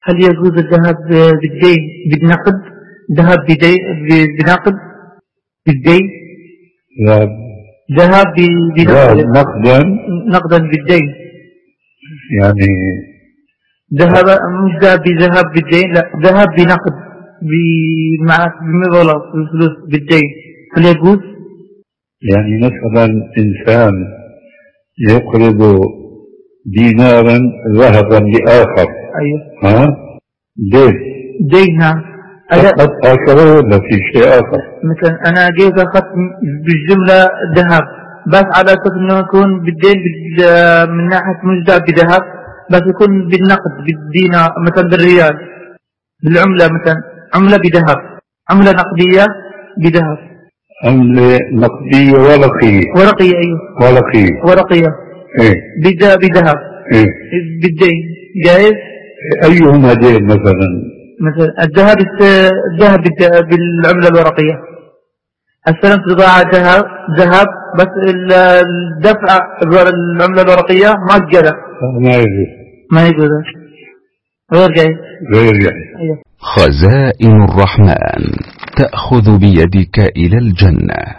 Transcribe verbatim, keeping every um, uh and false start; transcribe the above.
هل يجوز الذهاب بالدين بالنقد؟ ذهاب بدين بنقد بالدين؟ لا، ذهاب بنقد نقدا نقدا بالدين يعني ذهب، مش ذهاب بذهاب بالدين، لا ذهاب بنقد بمع بمبلغ الفلوس بالدين. هل يجوز؟ يعني مثلا إنسان يقرض دينارا ذهبا لآخر. أيوه. ها؟ دين دين. نعم. فقط هكذا ولا في شيء آخر؟ مثلا أنا جيت أخذت بالجملة ذهب، بس على أساس إنه يكون بالدين من ناحية مش ذهب بذهب، بس يكون بالنقد بالدينار مثلا بالريال بالعملة، مثلا عملة بذهب، عملة نقدية بذهب. عملة نقدية ورقية. ورقية. أيوه. ورقية. ورقية. إيه. بذهب. إيه. بالدين جائز؟ أيهما دين مثلا؟ مثلا الذهب الذهب بالعملة الورقية، استلمت بضاعة ذهب ذهب بس الدفع العملة الورقية ما تجرى. ما يجوز. ما يجوز. غير جائز. غير جائز. أيوه. خزائن الرحمن تأخذ بيدك إلى الجنة.